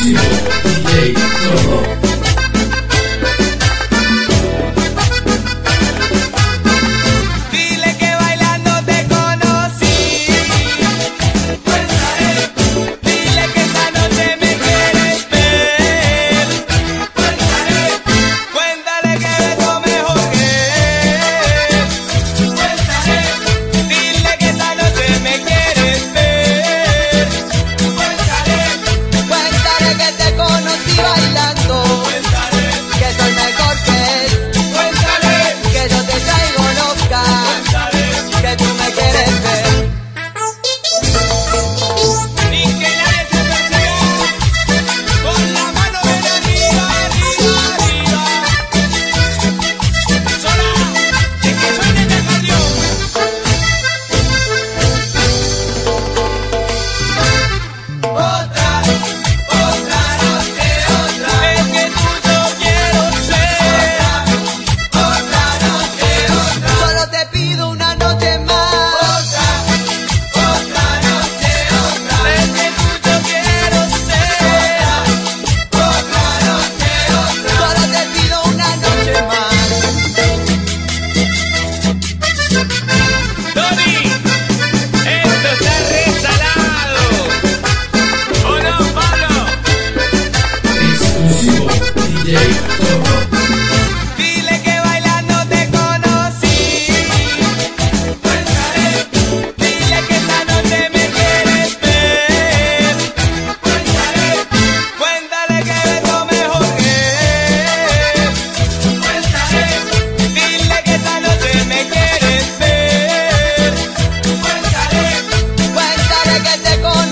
Exclusivo DJ Todo. Dile que bailando te conocí. Cuéntale. Dile que esta noche me quieres ver. Cuéntale. Cuéntale que beso mejor que él. Cuéntale. Dile que esta noche me quieres ver. Cuéntale. Cuéntale que te conocí bailando, Cuéntale. que soy mejor que él, Cuéntale. que yo te traigo loca, Cuéntale. que tú me quieres ver. Y que nadie se persiga. Con la mano de arriba, arriba, arriba. Sola, de que suene el acordeón. Otra noche, otra. Es que tuyo quiero ser. Otra noche, otra. Solo te pido una noche más. Otra noche, otra. Es que tuyo quiero ser. Otra noche, otra. Solo te pido una noche más. Tony, esto está resalado. ¿O no, Pablo? Exclusivo DJ Todo. Dile que bailando te conocí. Cuéntale. Dile que esta noche me quieres ver. Cuéntale. Cuéntale que beso mejor que él. Cuéntale. Dile que esta noche me quieres ver. Cuéntale. Cuéntale que te conocí